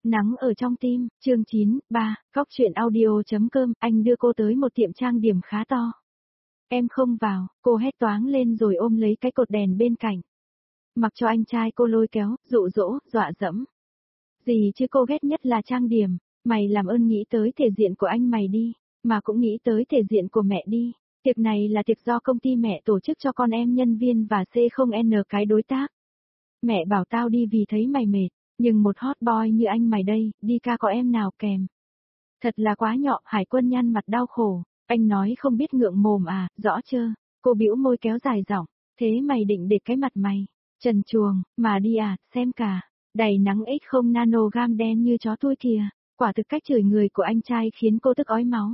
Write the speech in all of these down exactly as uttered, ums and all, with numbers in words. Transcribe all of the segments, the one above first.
Nắng ở trong tim, chương chín, ba, Cóc truyện audio.com, anh đưa cô tới một tiệm trang điểm khá to. Em không vào, cô hét toáng lên rồi ôm lấy cái cột đèn bên cạnh. Mặc cho anh trai cô lôi kéo, dụ dỗ, dọa dẫm. Gì chứ cô ghét nhất là trang điểm, mày làm ơn nghĩ tới thể diện của anh mày đi, mà cũng nghĩ tới thể diện của mẹ đi. Tiệc này là tiệc do công ty mẹ tổ chức cho con em nhân viên và C không N cái đối tác. Mẹ bảo tao đi vì thấy mày mệt. Nhưng một hot boy như anh mày đây, đi ca có em nào kèm. Thật là quá nhọ, Hải Quân nhăn mặt đau khổ. Anh nói không biết ngượng mồm à, rõ chưa? Cô bĩu môi kéo dài giọng. Thế mày định để cái mặt mày trần truồng, mà đi à, xem cả. Đầy nắng X không nanogam đen như chó tui kìa. Quả thực cách chửi người của anh trai khiến cô tức ói máu.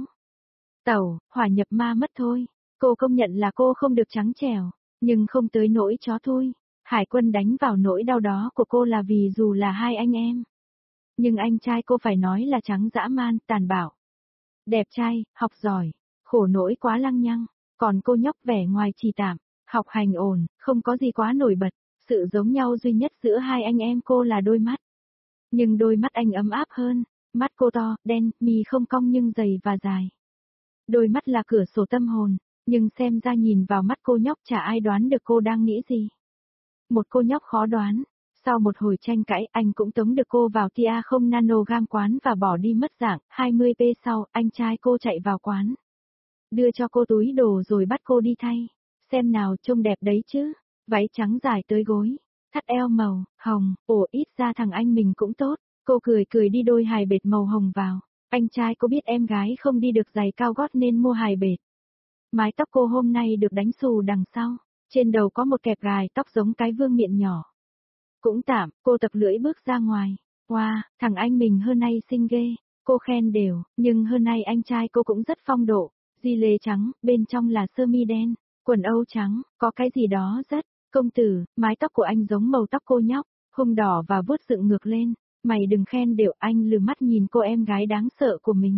Tẩu, hỏa nhập ma mất thôi. Cô công nhận là cô không được trắng trẻo, nhưng không tới nỗi chó thui. Hải Quân đánh vào nỗi đau đó của cô là vì dù là hai anh em. Nhưng anh trai cô phải nói là trắng dã man, tàn bạo. Đẹp trai, học giỏi, khổ nỗi quá lăng nhăng. Còn cô nhóc vẻ ngoài chỉ tạm, học hành ổn, không có gì quá nổi bật. Sự giống nhau duy nhất giữa hai anh em cô là đôi mắt. Nhưng đôi mắt anh ấm áp hơn. Mắt cô to, đen, mì không cong nhưng dày và dài. Đôi mắt là cửa sổ tâm hồn. Nhưng xem ra nhìn vào mắt cô nhóc chả ai đoán được cô đang nghĩ gì. Một cô nhóc khó đoán. Sau một hồi tranh cãi, anh cũng tống được cô vào tia không nanogam quán và bỏ đi mất dạng. hai mươi phút sau, anh trai cô chạy vào quán. Đưa cho cô túi đồ rồi bắt cô đi thay. Xem nào, trông đẹp đấy chứ. Váy trắng dài tới gối. Thắt eo màu, hồng, ồ ít ra thằng anh mình cũng tốt. Cô cười cười đi đôi hài bệt màu hồng vào. Anh trai cô biết em gái không đi được giày cao gót nên mua hài bệt. Mái tóc cô hôm nay được đánh xù đằng sau. Trên đầu có một kẹp gài tóc giống cái vương miện nhỏ. Cũng tạm, cô tập lưỡi bước ra ngoài. Wow, thằng anh mình hơn nay xinh ghê. Cô khen đều, nhưng hơn nay anh trai cô cũng rất phong độ. Di lê trắng, bên trong là sơ mi đen, quần âu trắng, có cái gì đó rất. Công tử, mái tóc của anh giống màu tóc cô nhóc, hung đỏ và vuốt dựng ngược lên. Mày đừng khen đều, anh lừa mắt nhìn cô em gái đáng sợ của mình.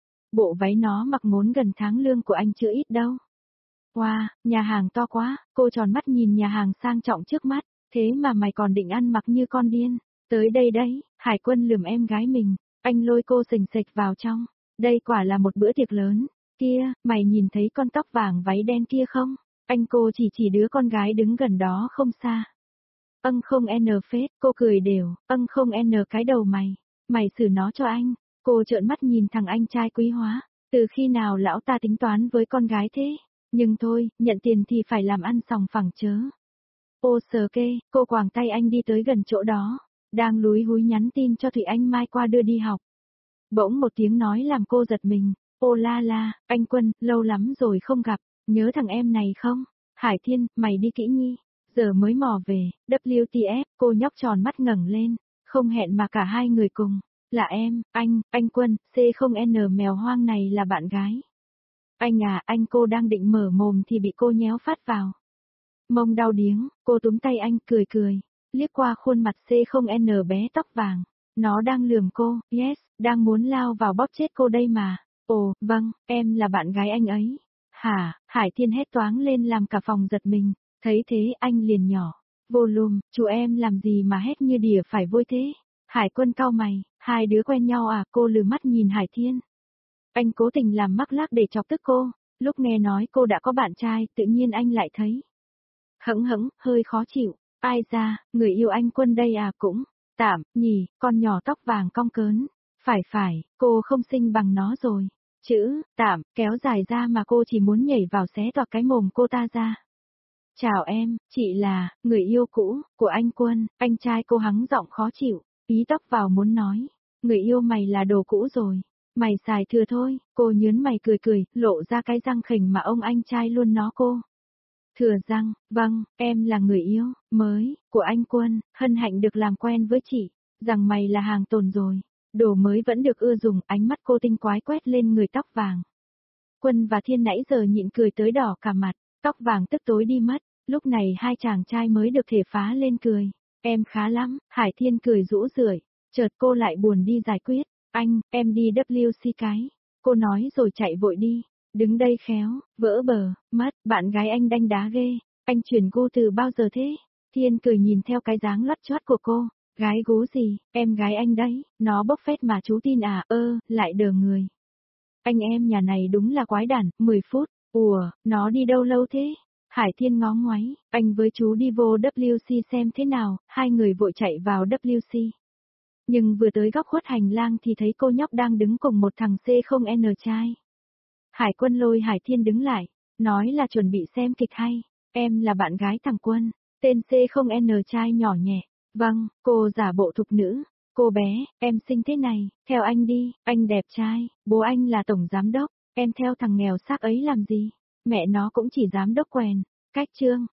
Bộ váy nó mặc ngốn gần tháng lương của anh chưa ít đâu. Wow, nhà hàng to quá, cô tròn mắt nhìn nhà hàng sang trọng trước mắt, thế mà mày còn định ăn mặc như con điên. Tới đây đấy, Hải Quân lườm em gái mình, anh lôi cô sình sịch vào trong. Đây quả là một bữa tiệc lớn. Kia, mày nhìn thấy con tóc vàng váy đen kia không? Anh cô chỉ chỉ đứa con gái đứng gần đó không xa. Âng không n phết, cô cười đều, âng không n cái đầu mày. Mày xử nó cho anh. Cô trợn mắt nhìn thằng anh trai quý hóa. Từ khi nào lão ta tính toán với con gái thế? Nhưng thôi, nhận tiền thì phải làm ăn sòng phẳng chớ. Ô sờ kê, cô quàng tay anh đi tới gần chỗ đó. Đang lúi húi nhắn tin cho Thủy Anh mai qua đưa đi học. Bỗng một tiếng nói làm cô giật mình. Ô la la, anh Quân, lâu lắm rồi không gặp, nhớ thằng em này không? Hải Thiên, mày đi kỹ nhi. Giờ mới mò về, W T F, cô nhóc tròn mắt ngẩng lên. Không hẹn mà cả hai người cùng. Là em, anh, anh Quân, C không N mèo hoang này là bạn gái. Anh à, anh cô đang định mở mồm thì bị cô nhéo phát vào. Mông đau điếng, cô túm tay anh cười cười, liếc qua khuôn mặt C không N bé tóc vàng. Nó đang lườm cô, yes, đang muốn lao vào bóp chết cô đây mà. Ồ, vâng, em là bạn gái anh ấy. Hả, Hải Thiên hét toáng lên làm cả phòng giật mình, thấy thế anh liền nhỏ. Volume, chú em làm gì mà hét như đỉa phải vôi thế? Hải Quân cau mày, hai đứa quen nhau à? Cô lừ mắt nhìn Hải Thiên. Anh cố tình làm mắc lác để chọc tức cô, lúc nghe nói cô đã có bạn trai, tự nhiên anh lại thấy hững hững, hơi khó chịu. Ai ra, người yêu anh Quân đây à? Cũng tạm, nhỉ, con nhỏ tóc vàng cong cớn. Phải phải, cô không xinh bằng nó rồi. Chữ, tạm, kéo dài ra mà cô chỉ muốn nhảy vào xé toạc cái mồm cô ta ra. Chào em, chị là, người yêu cũ, của anh Quân. Anh trai cô hắng giọng khó chịu, ý tóc vào muốn nói. Người yêu mày là đồ cũ rồi. Mày xài thừa thôi, cô nhớn mày cười cười, lộ ra cái răng khỉnh mà ông anh trai luôn nó cô. Thừa răng, vâng, em là người yêu, mới, của anh Quân, hân hạnh được làm quen với chị, rằng mày là hàng tồn rồi. Đồ mới vẫn được ưa dùng, ánh mắt cô tinh quái quét lên người tóc vàng. Quân và Thiên nãy giờ nhịn cười tới đỏ cả mặt, tóc vàng tức tối đi mất, lúc này hai chàng trai mới được thể phá lên cười. Em khá lắm, Hải Thiên cười rũ rượi, chợt cô lại buồn đi giải quyết. Anh, em đi W C cái. Cô nói rồi chạy vội đi, đứng đây khéo, vỡ bờ, mất, bạn gái anh đanh đá ghê. Anh chuyển gu từ bao giờ thế? Thiên cười nhìn theo cái dáng lót chót của cô, Gái gú gì, em gái anh đấy, nó bốc phét mà chú tin à, ơ, lại đờ người. Anh em nhà này đúng là quái đản, mười phút, ủa, nó đi đâu lâu thế? Hải Thiên ngó ngoáy, anh với chú đi vô W C xem thế nào, hai người vội chạy vào W C. Nhưng vừa tới góc khuất hành lang thì thấy cô nhóc đang đứng cùng một thằng C không N trai. Hải Quân lôi Hải Thiên đứng lại, nói là chuẩn bị xem kịch hay, em là bạn gái thằng Quân, tên C không N trai nhỏ nhẹ, vâng, cô giả bộ thục nữ, cô bé, em xinh thế này, theo anh đi, anh đẹp trai, bố anh là tổng giám đốc, em theo thằng nghèo xác ấy làm gì, mẹ nó cũng chỉ giám đốc quèn, cách trương,